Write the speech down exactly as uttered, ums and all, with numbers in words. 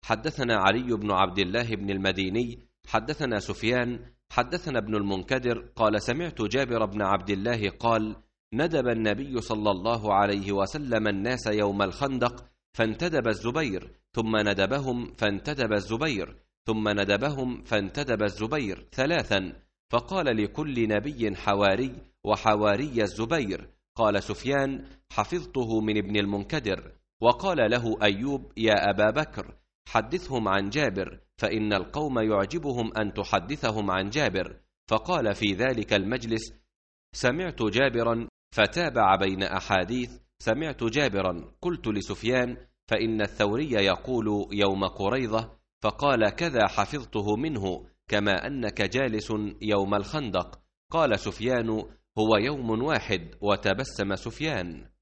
حدثنا علي بن عبد الله بن المديني حدثنا سفيان حدثنا ابن المنكدر قال سمعت جابر بن عبد الله قال ندب النبي صلى الله عليه وسلم الناس يوم الخندق فانتدب الزبير ثم ندبهم فانتدب الزبير ثم ندبهم فانتدب الزبير ثلاثا فقال لكل نبي حواري وحواري الزبير. قال سفيان حفظته من ابن المنكدر. وقال له أيوب يا أبا بكر حدثهم عن جابر فإن القوم يعجبهم أن تحدثهم عن جابر. فقال في ذلك المجلس سمعت جابرا فتابع بين أحاديث سمعت جابرا. قلت لسفيان فإن الثوري يقول يوم قريظة فقال كذا حفظته منه كما أنك جالس يوم الخندق. قال سفيان هو يوم واحد. وتبسم سفيان.